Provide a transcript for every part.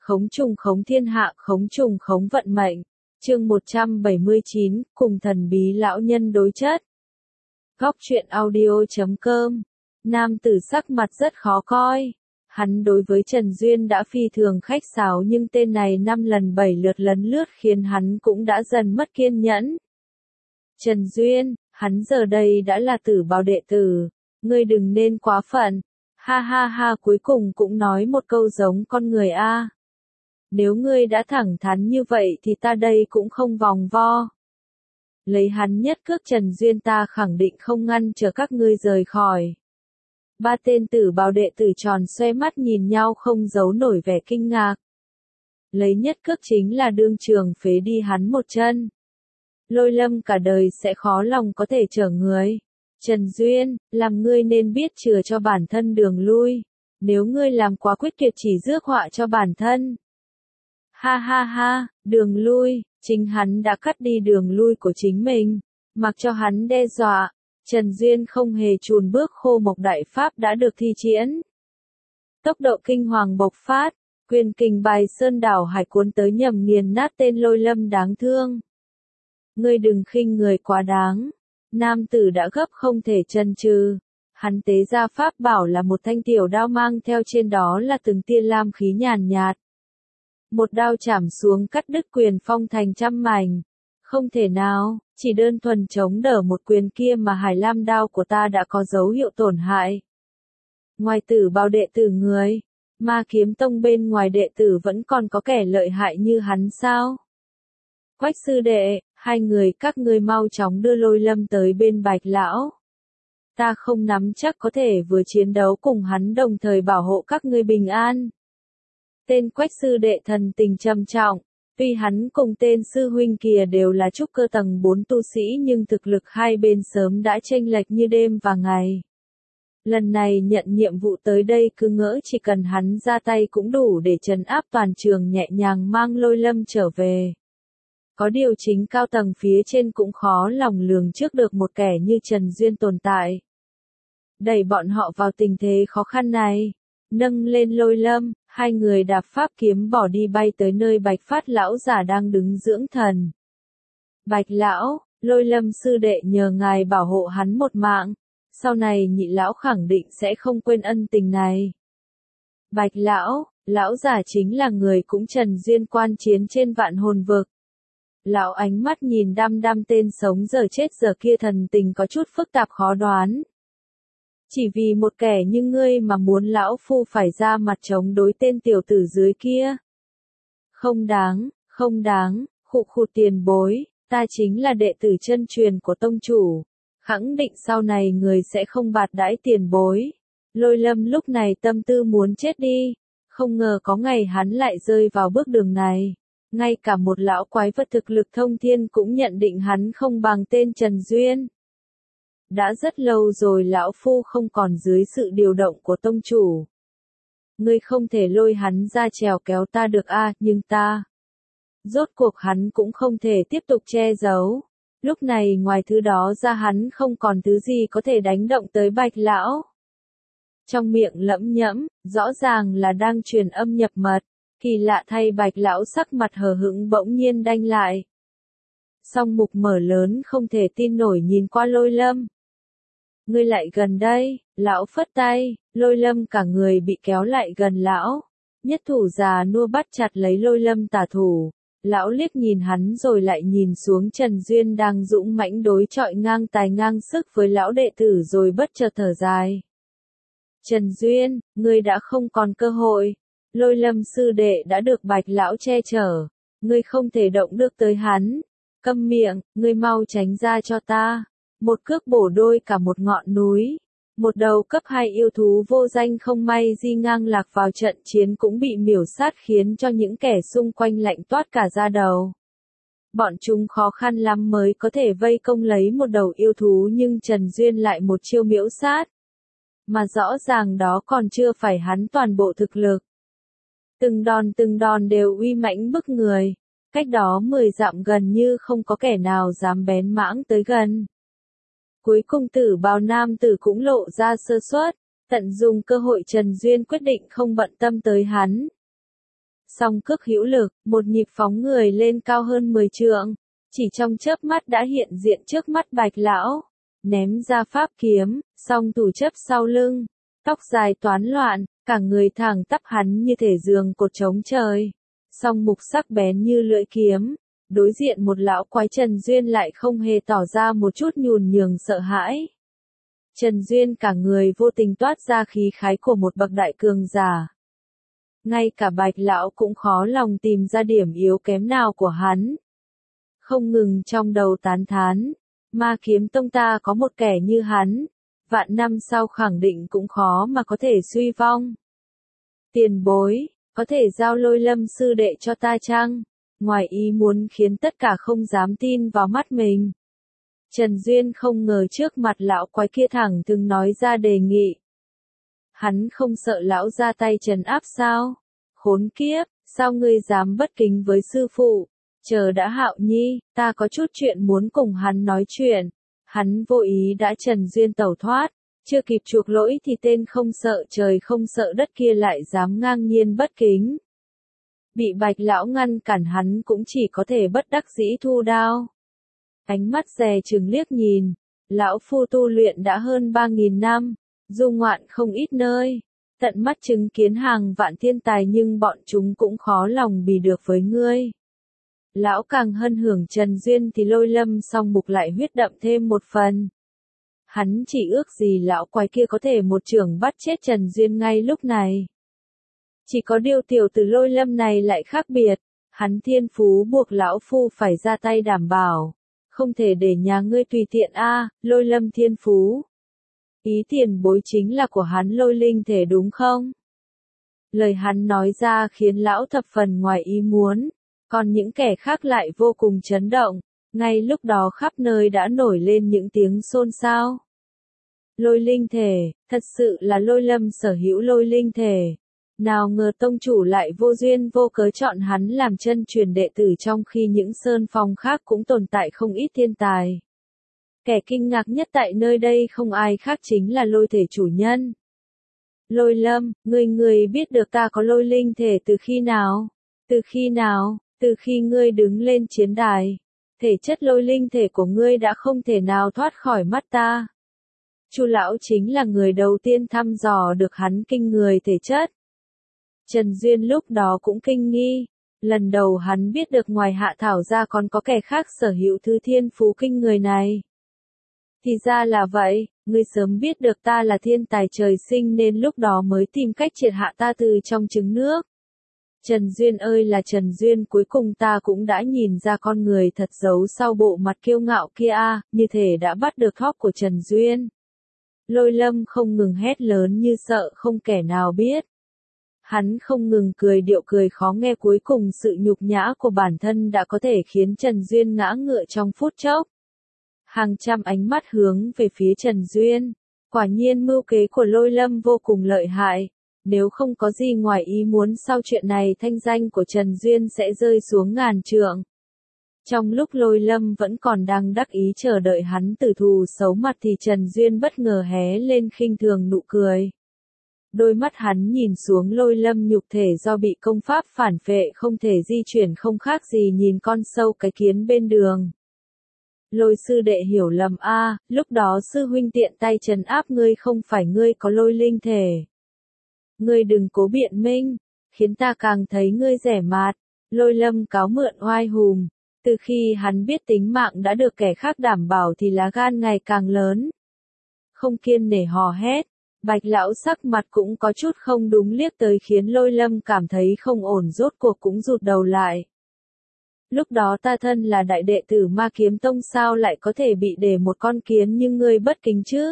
khống trùng khống thiên hạ, khống trùng khống vận mệnh. Chương 179, cùng thần bí lão nhân đối chất. Góc truyện audio.com. Nam tử sắc mặt rất khó coi. Hắn đối với Trần Duyên đã phi thường khách sáo, nhưng tên này 5 lần 7 lượt lấn lướt khiến hắn cũng đã dần mất kiên nhẫn. Trần Duyên, hắn giờ đây đã là tử bào đệ tử. Ngươi đừng nên quá phận. Ha ha ha, cuối cùng cũng nói một câu giống con người a. Nếu ngươi đã thẳng thắn như vậy thì ta đây cũng không vòng vo. Lấy hắn nhất cước Trần Duyên, ta khẳng định không ngăn chờ các ngươi rời khỏi. Ba tên tử bào đệ tử tròn xoe mắt nhìn nhau không giấu nổi vẻ kinh ngạc. Lấy nhất cước chính là đương trường phế đi hắn một chân. Lôi Lâm cả đời sẽ khó lòng có thể chở người. Trần Duyên, làm ngươi nên biết chừa cho bản thân đường lui. Nếu ngươi làm quá quyết tuyệt chỉ rước họa cho bản thân. Ha ha ha, đường lui, chính hắn đã cắt đi đường lui của chính mình. Mặc cho hắn đe dọa, Trần Duyên không hề chùn bước, khô mộc đại pháp đã được thi triển. Tốc độ kinh hoàng bộc phát, quyền kình bài sơn đảo hải cuốn tới nhằm nghiền nát tên Lôi Lâm đáng thương. Ngươi đừng khinh người quá đáng. Nam tử đã gấp không thể chần chừ. Hắn tế ra pháp bảo là một thanh tiểu đao, mang theo trên đó là từng tia lam khí nhàn nhạt. Một đao chảm xuống cắt đứt quyền phong thành trăm mảnh. Không thể nào, chỉ đơn thuần chống đỡ một quyền kia mà hải lam đao của ta đã có dấu hiệu tổn hại. Ngoài tử bào đệ tử người, Ma Kiếm Tông bên ngoài đệ tử vẫn còn có kẻ lợi hại như hắn sao? Quách sư đệ, hai người các ngươi mau chóng đưa Lôi Lâm tới bên Bạch lão. Ta không nắm chắc có thể vừa chiến đấu cùng hắn đồng thời bảo hộ các ngươi bình an. Tên Quách sư đệ thần tình trầm trọng, tuy hắn cùng tên sư huynh kia đều là trúc cơ tầng 4 tu sĩ, nhưng thực lực hai bên sớm đã chênh lệch như đêm và ngày. Lần này nhận nhiệm vụ tới đây cứ ngỡ chỉ cần hắn ra tay cũng đủ để trấn áp toàn trường, nhẹ nhàng mang Lôi Lâm trở về. Có điều chính cao tầng phía trên cũng khó lòng lường trước được một kẻ như Trần Duyên tồn tại. Đẩy bọn họ vào tình thế khó khăn này, nâng lên Lôi Lâm, hai người đạp pháp kiếm bỏ đi, bay tới nơi Bạch Phát lão giả đang đứng dưỡng thần. Bạch lão, Lôi Lâm sư đệ nhờ ngài bảo hộ hắn một mạng, sau này nhị lão khẳng định sẽ không quên ân tình này. Bạch lão, lão giả chính là người cũng Trần Duyên quan chiến trên Vạn Hồn Vực. Lão ánh mắt nhìn đăm đăm tên sống giờ chết giờ kia, thần tình có chút phức tạp khó đoán. Chỉ vì một kẻ như ngươi mà muốn lão phu phải ra mặt chống đối tên tiểu tử dưới kia? Không đáng, không đáng, khụ khụ tiền bối, ta chính là đệ tử chân truyền của tông chủ. Khẳng định sau này người sẽ không bạc đãi tiền bối. Lôi Lâm lúc này tâm tư muốn chết đi, không ngờ có ngày hắn lại rơi vào bước đường này. Ngay cả một lão quái vật thực lực thông thiên cũng nhận định hắn không bằng tên Trần Duyên. Đã rất lâu rồi lão phu không còn dưới sự điều động của tông chủ. Ngươi không thể lôi hắn ra chèo kéo ta được a, nhưng ta. Rốt cuộc hắn cũng không thể tiếp tục che giấu. Lúc này ngoài thứ đó ra hắn không còn thứ gì có thể đánh động tới Bạch lão. Trong miệng lẩm nhẩm, rõ ràng là đang truyền âm nhập mật. Kỳ lạ thay, Bạch lão sắc mặt hờ hững bỗng nhiên đanh lại. Song mục mở lớn không thể tin nổi nhìn qua Lôi Lâm. Ngươi lại gần đây, lão phất tay, Lôi Lâm cả người bị kéo lại gần lão. Nhất thủ già nua bắt chặt lấy Lôi Lâm tả thủ. Lão liếc nhìn hắn rồi lại nhìn xuống Trần Duyên đang dũng mãnh đối chọi ngang tài ngang sức với lão đệ tử, rồi bất chợt thở dài. Trần Duyên, ngươi đã không còn cơ hội. Lôi Lâm sư đệ đã được Bạch lão che chở, ngươi không thể động được tới hắn. Câm miệng, ngươi mau tránh ra cho ta. Một cước bổ đôi cả một ngọn núi. Một đầu cấp 2 yêu thú vô danh không may di ngang lạc vào trận chiến cũng bị miểu sát, khiến cho những kẻ xung quanh lạnh toát cả da đầu. Bọn chúng khó khăn lắm mới có thể vây công lấy một đầu yêu thú, nhưng Trần Duyên lại một chiêu miễu sát. Mà rõ ràng đó còn chưa phải hắn toàn bộ thực lực. Từng đòn đều uy mãnh bức người. Cách đó 10 dặm gần như không có kẻ nào dám bén mãng tới gần. Cuối cùng tử bào nam tử cũng lộ ra sơ suất, tận dụng cơ hội Trần Duyên quyết định không bận tâm tới hắn. Song cước hữu lực, một nhịp phóng người lên cao hơn 10 trượng, chỉ trong chớp mắt đã hiện diện trước mắt Bạch lão, ném ra pháp kiếm, song thủ chấp sau lưng, tóc dài toán loạn, cả người thẳng tắp hắn như thể giường cột trống trời, song mục sắc bén như lưỡi kiếm. Đối diện một lão quái Trần Duyên lại không hề tỏ ra một chút nhún nhường sợ hãi. Trần Duyên cả người vô tình toát ra khí khái của một bậc đại cường giả. Ngay cả Bạch lão cũng khó lòng tìm ra điểm yếu kém nào của hắn. Không ngừng trong đầu tán thán, Ma Kiếm Tông ta có một kẻ như hắn, vạn năm sau khẳng định cũng khó mà có thể suy vong. Tiền bối, có thể giao Lôi Lâm sư đệ cho ta chăng? Ngoài ý muốn khiến tất cả không dám tin vào mắt mình. Trần Duyên không ngờ trước mặt lão quái kia thẳng thừng nói ra đề nghị. Hắn không sợ lão ra tay trấn áp sao? Khốn kiếp, sao ngươi dám bất kính với sư phụ? Chờ đã Hạo Nhi, ta có chút chuyện muốn cùng hắn nói chuyện. Hắn vô ý đã Trần Duyên tẩu thoát, chưa kịp chuộc lỗi thì tên không sợ trời không sợ đất kia lại dám ngang nhiên bất kính. Bị Bạch lão ngăn cản hắn cũng chỉ có thể bất đắc dĩ thu đao. Ánh mắt dè chừng liếc nhìn, lão phu tu luyện đã hơn 3.000 năm, du ngoạn không ít nơi, tận mắt chứng kiến hàng vạn thiên tài nhưng bọn chúng cũng khó lòng bì được với ngươi. Lão càng hân hưởng Trần Duyên thì Lôi Lâm song mục lại huyết đậm thêm một phần. Hắn chỉ ước gì lão quái kia có thể một chưởng bắt chết Trần Duyên ngay lúc này. Chỉ có điều tiểu tử Lôi Lâm này lại khác biệt, hắn thiên phú buộc lão phu phải ra tay đảm bảo, không thể để nhà ngươi tùy tiện Lôi Lâm thiên phú. Ý tiền bối chính là của hắn lôi linh thể đúng không? Lời hắn nói ra khiến lão thập phần ngoài ý muốn, còn những kẻ khác lại vô cùng chấn động, ngay lúc đó khắp nơi đã nổi lên những tiếng xôn xao. Lôi linh thể, thật sự là Lôi Lâm sở hữu lôi linh thể. Nào ngờ tông chủ lại vô duyên vô cớ chọn hắn làm chân truyền đệ tử trong khi những sơn phong khác cũng tồn tại không ít thiên tài. Kẻ kinh ngạc nhất tại nơi đây không ai khác chính là lôi thể chủ nhân. Lôi Lâm, ngươi biết được ta có lôi linh thể từ khi nào? Từ khi nào? Từ khi ngươi đứng lên chiến đài. Thể chất lôi linh thể của ngươi đã không thể nào thoát khỏi mắt ta. Chu lão chính là người đầu tiên thăm dò được hắn kinh người thể chất. Trần Duyên lúc đó cũng kinh nghi, lần đầu hắn biết được ngoài Hạ Thảo ra còn có kẻ khác sở hữu thứ thiên phú kinh người này. Thì ra là vậy, ngươi sớm biết được ta là thiên tài trời sinh nên lúc đó mới tìm cách triệt hạ ta từ trong trứng nước. Trần Duyên ơi là Trần Duyên, cuối cùng ta cũng đã nhìn ra con người thật giấu sau bộ mặt kiêu ngạo kia như thể đã bắt được thóp của Trần Duyên. Lôi Lâm không ngừng hét lớn như sợ không kẻ nào biết. Hắn không ngừng cười điệu cười khó nghe, cuối cùng sự nhục nhã của bản thân đã có thể khiến Trần Duyên ngã ngựa trong phút chốc. Hàng trăm ánh mắt hướng về phía Trần Duyên. Quả nhiên mưu kế của Lôi Lâm vô cùng lợi hại. Nếu không có gì ngoài ý muốn sau chuyện này thanh danh của Trần Duyên sẽ rơi xuống ngàn trượng. Trong lúc Lôi Lâm vẫn còn đang đắc ý chờ đợi hắn tử thù xấu mặt thì Trần Duyên bất ngờ hé lên khinh thường nụ cười. Đôi mắt hắn nhìn xuống Lôi Lâm nhục thể do bị công pháp phản phệ không thể di chuyển không khác gì nhìn con sâu cái kiến bên đường. Lôi sư đệ hiểu lầm lúc đó sư huynh tiện tay trấn áp ngươi, không phải ngươi có lôi linh thể. Ngươi đừng cố biện minh, khiến ta càng thấy ngươi rẻ mạt. Lôi Lâm cáo mượn oai hùng, từ khi hắn biết tính mạng đã được kẻ khác đảm bảo thì lá gan ngày càng lớn. Không kiên nể hò hét, Bạch lão sắc mặt cũng có chút không đúng liếc tới khiến Lôi Lâm cảm thấy không ổn, rốt cuộc cũng rụt đầu lại. Lúc đó ta thân là đại đệ tử Ma Kiếm Tông sao lại có thể bị để một con kiến như ngươi bất kính chứ?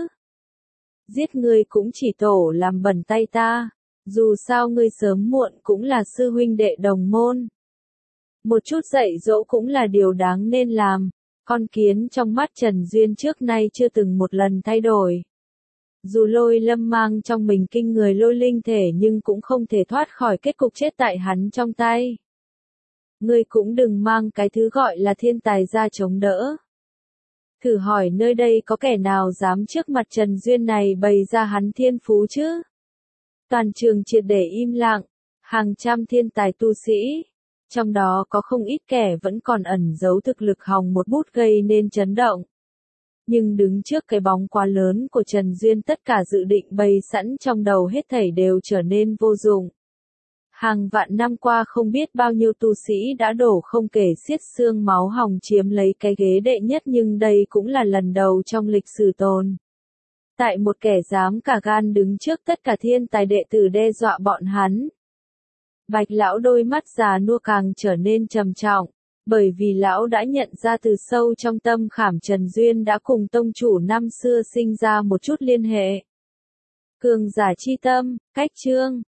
Giết ngươi cũng chỉ tổ làm bẩn tay ta, dù sao ngươi sớm muộn cũng là sư huynh đệ đồng môn. Một chút dạy dỗ cũng là điều đáng nên làm, con kiến trong mắt Trần Duyên trước nay chưa từng một lần thay đổi. Dù Lôi Lâm mang trong mình kinh người lôi linh thể nhưng cũng không thể thoát khỏi kết cục chết tại hắn trong tay. Ngươi cũng đừng mang cái thứ gọi là thiên tài ra chống đỡ. Thử hỏi nơi đây có kẻ nào dám trước mặt Trần Duyên này bày ra hắn thiên phú chứ? Toàn trường triệt để im lặng, Hàng trăm thiên tài tu sĩ, trong đó có không ít kẻ vẫn còn ẩn giấu thực lực hòng một bút gây nên chấn động. Nhưng đứng trước cái bóng quá lớn của Trần Duyên, tất cả dự định bày sẵn trong đầu hết thảy đều trở nên vô dụng. Hàng vạn năm qua không biết bao nhiêu tu sĩ đã đổ không kể xiết xương máu hòng chiếm lấy cái ghế đệ nhất, nhưng đây cũng là lần đầu trong lịch sử tồn tại một kẻ dám cả gan đứng trước tất cả thiên tài đệ tử đe dọa bọn hắn. Bạch lão đôi mắt già nua càng trở nên trầm trọng, bởi vì lão đã nhận ra từ sâu trong tâm khảm Trần Duyên đã cùng tông chủ năm xưa sinh ra một chút liên hệ. Cường giả chi tâm, cách chương.